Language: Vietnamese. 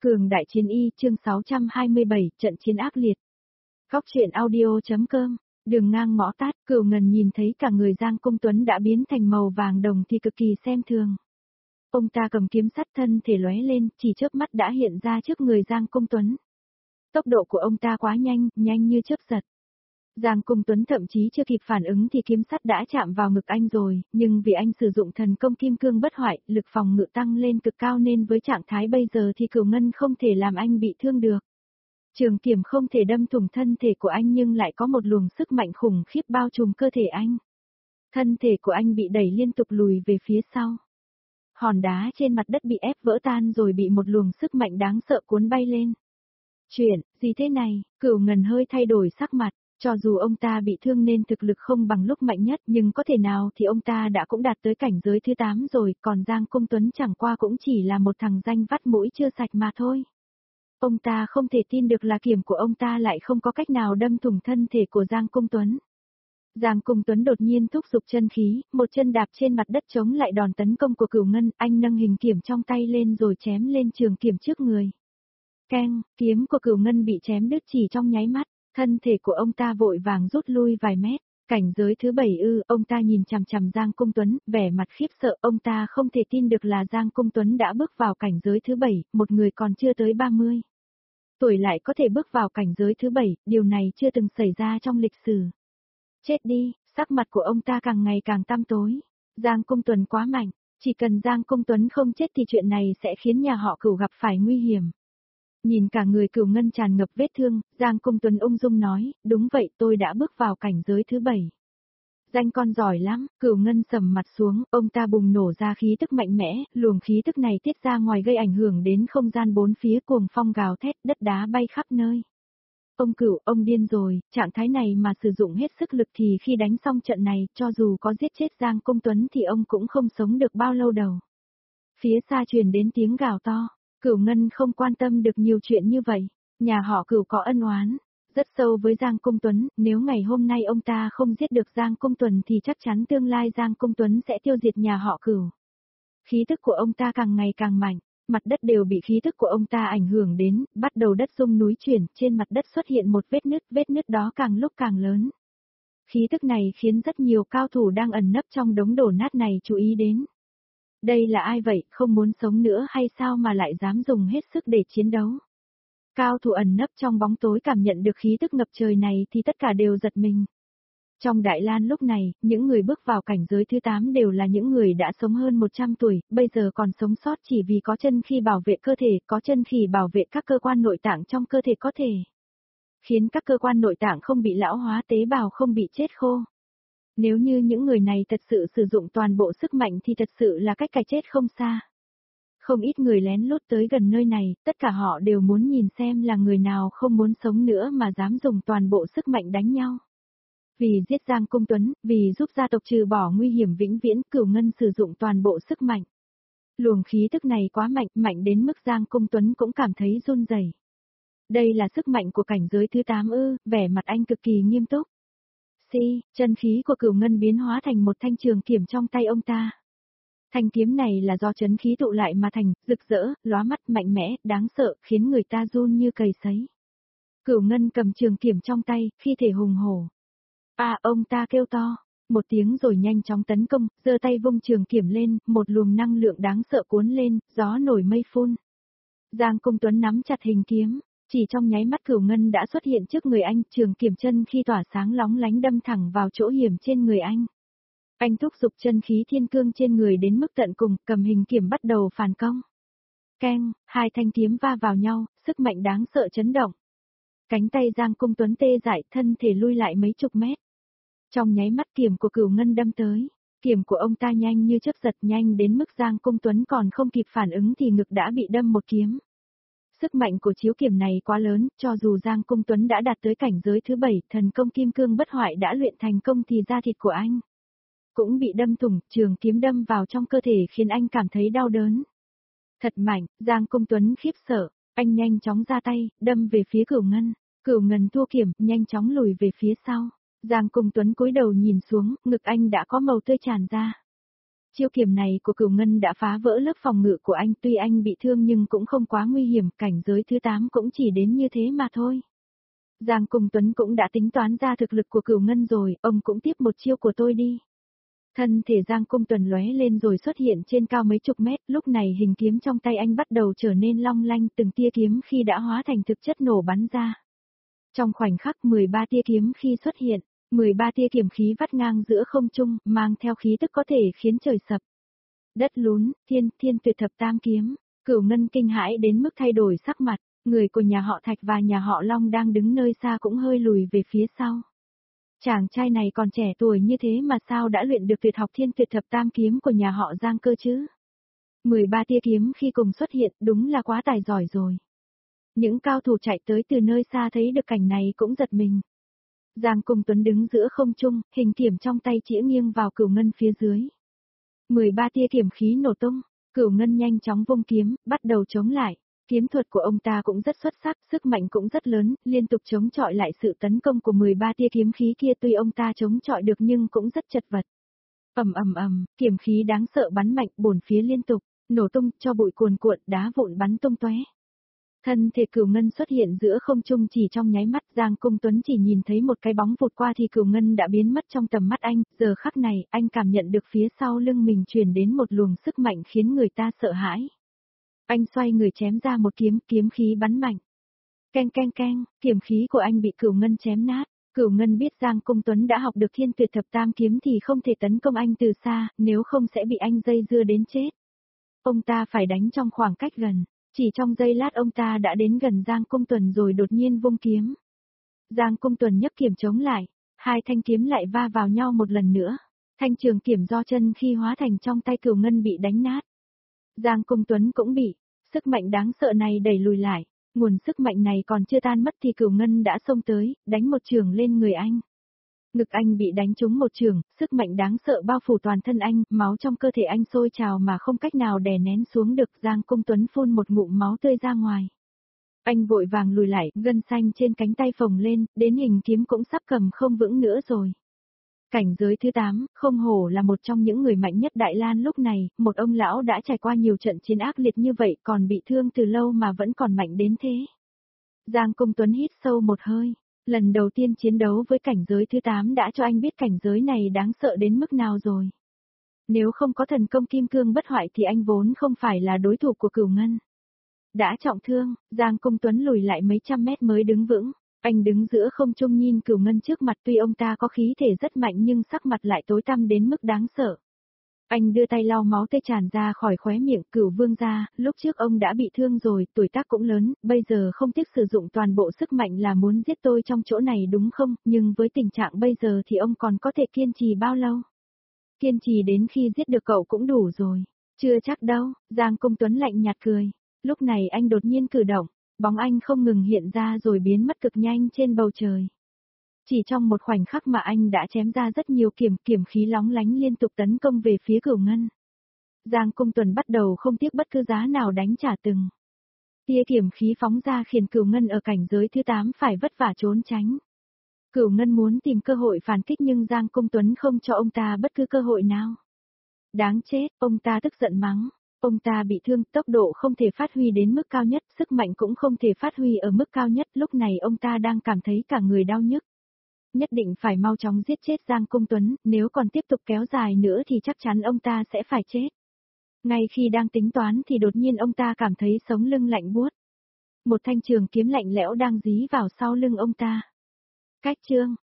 Cường đại chiến y chương 627 trận chiến ác liệt. Góc truyện audio.com. Đường ngang ngõ tát, Cửu Ngân nhìn thấy cả người Giang Công Tuấn đã biến thành màu vàng đồng thì cực kỳ xem thường. Ông ta cầm kiếm sắt, thân thể lóe lên, chỉ chớp mắt đã hiện ra trước người Giang Công Tuấn. Tốc độ của ông ta quá nhanh, nhanh như chớp giật. Giang Công Tuấn thậm chí chưa kịp phản ứng thì kiếm sắt đã chạm vào ngực anh rồi, nhưng vì anh sử dụng thần công kim cương bất hoại, lực phòng ngự tăng lên cực cao nên với trạng thái bây giờ thì Cửu Ngân không thể làm anh bị thương được. Trường kiếm không thể đâm thủng thân thể của anh nhưng lại có một luồng sức mạnh khủng khiếp bao trùm cơ thể anh. Thân thể của anh bị đẩy liên tục lùi về phía sau. Hòn đá trên mặt đất bị ép vỡ tan rồi bị một luồng sức mạnh đáng sợ cuốn bay lên. Chuyện, gì thế này? Cửu Ngân hơi thay đổi sắc mặt. Cho dù ông ta bị thương nên thực lực không bằng lúc mạnh nhất nhưng có thể nào thì ông ta đã cũng đạt tới cảnh giới thứ 8 rồi, còn Giang Công Tuấn chẳng qua cũng chỉ là một thằng danh vắt mũi chưa sạch mà thôi. Ông ta không thể tin được là kiếm của ông ta lại không có cách nào đâm thủng thân thể của Giang Công Tuấn. Giang Công Tuấn đột nhiên thúc giục chân khí, một chân đạp trên mặt đất chống lại đòn tấn công của Cửu Ngân, anh nâng hình kiếm trong tay lên rồi chém lên trường kiếm trước người. Keng, kiếm của Cửu Ngân bị chém đứt chỉ trong nháy mắt. Thân thể của ông ta vội vàng rút lui vài mét. Cảnh giới thứ 7 ông ta nhìn chằm chằm Giang Công Tuấn, vẻ mặt khiếp sợ, ông ta không thể tin được là Giang Công Tuấn đã bước vào cảnh giới thứ 7, một người còn chưa tới 30 tuổi lại có thể bước vào cảnh giới thứ 7, điều này chưa từng xảy ra trong lịch sử. Chết đi, sắc mặt của ông ta càng ngày càng tăm tối. Giang Công Tuấn quá mạnh, chỉ cần Giang Công Tuấn không chết thì chuyện này sẽ khiến nhà họ Cửu gặp phải nguy hiểm. Nhìn cả người Cửu Ngân tràn ngập vết thương, Giang Công Tuấn ung dung nói, đúng vậy tôi đã bước vào cảnh giới thứ 7. Danh con giỏi lắm, Cửu Ngân sầm mặt xuống, ông ta bùng nổ ra khí tức mạnh mẽ, luồng khí tức này tiết ra ngoài gây ảnh hưởng đến không gian bốn phía, cuồng phong gào thét, đất đá bay khắp nơi. Ông Cửu, ông điên rồi, trạng thái này mà sử dụng hết sức lực thì khi đánh xong trận này, cho dù có giết chết Giang Công Tuấn thì ông cũng không sống được bao lâu đâu. Phía xa truyền đến tiếng gào to. Cửu Ngân không quan tâm được nhiều chuyện như vậy, nhà họ Cửu có ân oán rất sâu với Giang Công Tuấn, nếu ngày hôm nay ông ta không giết được Giang Công Tuấn thì chắc chắn tương lai Giang Công Tuấn sẽ tiêu diệt nhà họ Cửu. Khí tức của ông ta càng ngày càng mạnh, mặt đất đều bị khí tức của ông ta ảnh hưởng đến, bắt đầu đất rung núi chuyển, trên mặt đất xuất hiện một vết nứt đó càng lúc càng lớn. Khí tức này khiến rất nhiều cao thủ đang ẩn nấp trong đống đổ nát này chú ý đến. Đây là ai vậy, không muốn sống nữa hay sao mà lại dám dùng hết sức để chiến đấu? Cao thủ ẩn nấp trong bóng tối cảm nhận được khí tức ngập trời này thì tất cả đều giật mình. Trong Đại Lan lúc này, những người bước vào cảnh giới thứ 8 đều là những người đã sống hơn 100 tuổi, bây giờ còn sống sót chỉ vì có chân khí bảo vệ cơ thể, có chân khí bảo vệ các cơ quan nội tạng trong cơ thể có thể khiến các cơ quan nội tạng không bị lão hóa, tế bào không bị chết khô. Nếu như những người này thật sự sử dụng toàn bộ sức mạnh thì thật sự là cách cái chết không xa. Không ít người lén lút tới gần nơi này, tất cả họ đều muốn nhìn xem là người nào không muốn sống nữa mà dám dùng toàn bộ sức mạnh đánh nhau. Vì giết Giang Công Tuấn, vì giúp gia tộc trừ bỏ nguy hiểm vĩnh viễn, Cửu Ngân sử dụng toàn bộ sức mạnh. Luồng khí tức này quá mạnh, mạnh đến mức Giang Công Tuấn cũng cảm thấy run rẩy. Đây là sức mạnh của cảnh giới thứ 8 vẻ mặt anh cực kỳ nghiêm túc. Chân khí của Cửu Ngân biến hóa thành một thanh trường kiếm trong tay ông ta. Thanh kiếm này là do chân khí tụ lại mà thành, rực rỡ, lóa mắt, mạnh mẽ, đáng sợ, khiến người ta run như cầy sấy. Cửu Ngân cầm trường kiếm trong tay, khi thể hùng hổ. Ông ta kêu to, một tiếng rồi nhanh chóng tấn công, giơ tay vung trường kiếm lên, một luồng năng lượng đáng sợ cuốn lên, gió nổi mây phun. Giang Công Tuấn nắm chặt hình kiếm. Chỉ trong nháy mắt Cửu Ngân đã xuất hiện trước người anh, trường kiếm chân khi tỏa sáng lóng lánh đâm thẳng vào chỗ hiểm trên người anh. Anh thúc giục chân khí thiên cương trên người đến mức tận cùng, cầm hình kiếm bắt đầu phản công. Keng, hai thanh kiếm va vào nhau, sức mạnh đáng sợ chấn động. Cánh tay Giang Công Tuấn tê dại, thân thể lui lại mấy chục mét. Trong nháy mắt kiếm của Cửu Ngân đâm tới, kiếm của ông ta nhanh như chớp giật, nhanh đến mức Giang Công Tuấn còn không kịp phản ứng thì ngực đã bị đâm một kiếm. Sức mạnh của chiếu kiếm này quá lớn, cho dù Giang Công Tuấn đã đạt tới cảnh giới thứ 7, thần công kim cương bất hoại đã luyện thành công thì da thịt của anh cũng bị đâm thủng, trường kiếm đâm vào trong cơ thể khiến anh cảm thấy đau đớn. Thật mạnh, Giang Công Tuấn khiếp sợ, anh nhanh chóng ra tay, đâm về phía Cửu Ngân. Cửu Ngân thua kiếm, nhanh chóng lùi về phía sau. Giang Công Tuấn cúi đầu nhìn xuống, ngực anh đã có màu tươi tràn ra. Chiêu kiếm này của Cửu Ngân đã phá vỡ lớp phòng ngự của anh, tuy anh bị thương nhưng cũng không quá nguy hiểm, cảnh giới thứ 8 cũng chỉ đến như thế mà thôi. Giang Cung Tuấn cũng đã tính toán ra thực lực của Cửu Ngân rồi, ông cũng tiếp một chiêu của tôi đi. Thân thể Giang Cung Tuấn lóe lên rồi xuất hiện trên cao mấy chục mét, lúc này hình kiếm trong tay anh bắt đầu trở nên long lanh, từng tia kiếm khi đã hóa thành thực chất nổ bắn ra. Trong khoảnh khắc 13 tia kiếm khi xuất hiện, 13 tia kiếm khí vắt ngang giữa không trung, mang theo khí tức có thể khiến trời sập. Đất lún, thiên tuyệt thập tam kiếm, Cửu Ngân kinh hãi đến mức thay đổi sắc mặt, người của nhà họ Thạch và nhà họ Long đang đứng nơi xa cũng hơi lùi về phía sau. Chàng trai này còn trẻ tuổi như thế mà sao đã luyện được tuyệt học thiên tuyệt thập tam kiếm của nhà họ Giang cơ chứ? 13 tia kiếm khi cùng xuất hiện đúng là quá tài giỏi rồi. Những cao thủ chạy tới từ nơi xa thấy được cảnh này cũng giật mình. Giang Cung Tuấn đứng giữa không trung, hình kiếm trong tay chĩa nghiêng vào Cửu Ngân phía dưới. 13 tia kiếm khí nổ tung, Cửu Ngân nhanh chóng vung kiếm, bắt đầu chống lại. Kiếm thuật của ông ta cũng rất xuất sắc, sức mạnh cũng rất lớn, liên tục chống chọi lại sự tấn công của 13 tia kiếm khí kia, tuy ông ta chống chọi được nhưng cũng rất chật vật. Ầm, kiếm khí đáng sợ bắn mạnh, bổn phía liên tục, nổ tung, cho bụi cuồn cuộn, đá vụn bắn tung tóe. Thân thể Cửu Ngân xuất hiện giữa không trung chỉ trong nháy mắt, Giang Cung Tuấn chỉ nhìn thấy một cái bóng vụt qua thì Cửu Ngân đã biến mất trong tầm mắt anh, giờ khắc này, anh cảm nhận được phía sau lưng mình truyền đến một luồng sức mạnh khiến người ta sợ hãi. Anh xoay người chém ra một kiếm, kiếm khí bắn mạnh. Keng, kiếm khí của anh bị Cửu Ngân chém nát. Cửu Ngân biết Giang Cung Tuấn đã học được thiên tuyệt thập tam kiếm thì không thể tấn công anh từ xa, nếu không sẽ bị anh dây dưa đến chết. Ông ta phải đánh trong khoảng cách gần. Chỉ trong giây lát ông ta đã đến gần Giang Cung Tuấn rồi đột nhiên vung kiếm. Giang Cung Tuấn nhấc kiếm chống lại, hai thanh kiếm lại va vào nhau một lần nữa. Thanh trường kiếm do chân khi hóa thành trong tay Cửu Ngân bị đánh nát. Giang Cung Tuấn cũng bị, sức mạnh đáng sợ này đẩy lùi lại, nguồn sức mạnh này còn chưa tan mất thì Cửu Ngân đã xông tới, đánh một chưởng lên người anh. Ngực anh bị đánh trúng một chưởng, sức mạnh đáng sợ bao phủ toàn thân anh, máu trong cơ thể anh sôi trào mà không cách nào đè nén xuống được, Giang Cung Tuấn phun một ngụm máu tươi ra ngoài. Anh vội vàng lùi lại, gân xanh trên cánh tay phồng lên, đến hình kiếm cũng sắp cầm không vững nữa rồi. Cảnh giới thứ 8, không hổ là một trong những người mạnh nhất Đại Lan lúc này, một ông lão đã trải qua nhiều trận chiến ác liệt như vậy còn bị thương từ lâu mà vẫn còn mạnh đến thế. Giang Cung Tuấn hít sâu một hơi, lần đầu tiên chiến đấu với cảnh giới thứ 8 đã cho anh biết cảnh giới này đáng sợ đến mức nào rồi. Nếu không có thần công kim cương bất hoại thì anh vốn không phải là đối thủ của Cửu Ngân. Đã trọng thương, Giang Cung Tuấn lùi lại mấy trăm mét mới đứng vững. Anh đứng giữa không trung nhìn Cửu Ngân trước mặt, tuy ông ta có khí thể rất mạnh nhưng sắc mặt lại tối tăm đến mức đáng sợ. Anh đưa tay lau máu tê tràn ra khỏi khóe miệng. Cửu vương gia, lúc trước ông đã bị thương rồi, tuổi tác cũng lớn, bây giờ không tiếc sử dụng toàn bộ sức mạnh là muốn giết tôi trong chỗ này đúng không, nhưng với tình trạng bây giờ thì ông còn có thể kiên trì bao lâu? Kiên trì đến khi giết được cậu cũng đủ rồi. Chưa chắc đâu, Giang Cung Tuấn lạnh nhạt cười. Lúc này anh đột nhiên cử động. Bóng anh không ngừng hiện ra rồi biến mất cực nhanh trên bầu trời. Chỉ trong một khoảnh khắc mà anh đã chém ra rất nhiều kiếm khí lóng lánh liên tục tấn công về phía Cửu Ngân. Giang Cung Tuấn bắt đầu không tiếc bất cứ giá nào đánh trả từng. Tia kiếm khí phóng ra khiến Cửu Ngân ở cảnh giới thứ 8 phải vất vả trốn tránh. Cửu Ngân muốn tìm cơ hội phản kích nhưng Giang Cung Tuấn không cho ông ta bất cứ cơ hội nào. Đáng chết, ông ta tức giận mắng. Ông ta bị thương, tốc độ không thể phát huy đến mức cao nhất, sức mạnh cũng không thể phát huy ở mức cao nhất, lúc này ông ta đang cảm thấy cả người đau nhức. Nhất định phải mau chóng giết chết Giang Cung Tuấn, nếu còn tiếp tục kéo dài nữa thì chắc chắn ông ta sẽ phải chết. Ngay khi đang tính toán thì đột nhiên ông ta cảm thấy sống lưng lạnh buốt. Một thanh trường kiếm lạnh lẽo đang dí vào sau lưng ông ta. Cách chương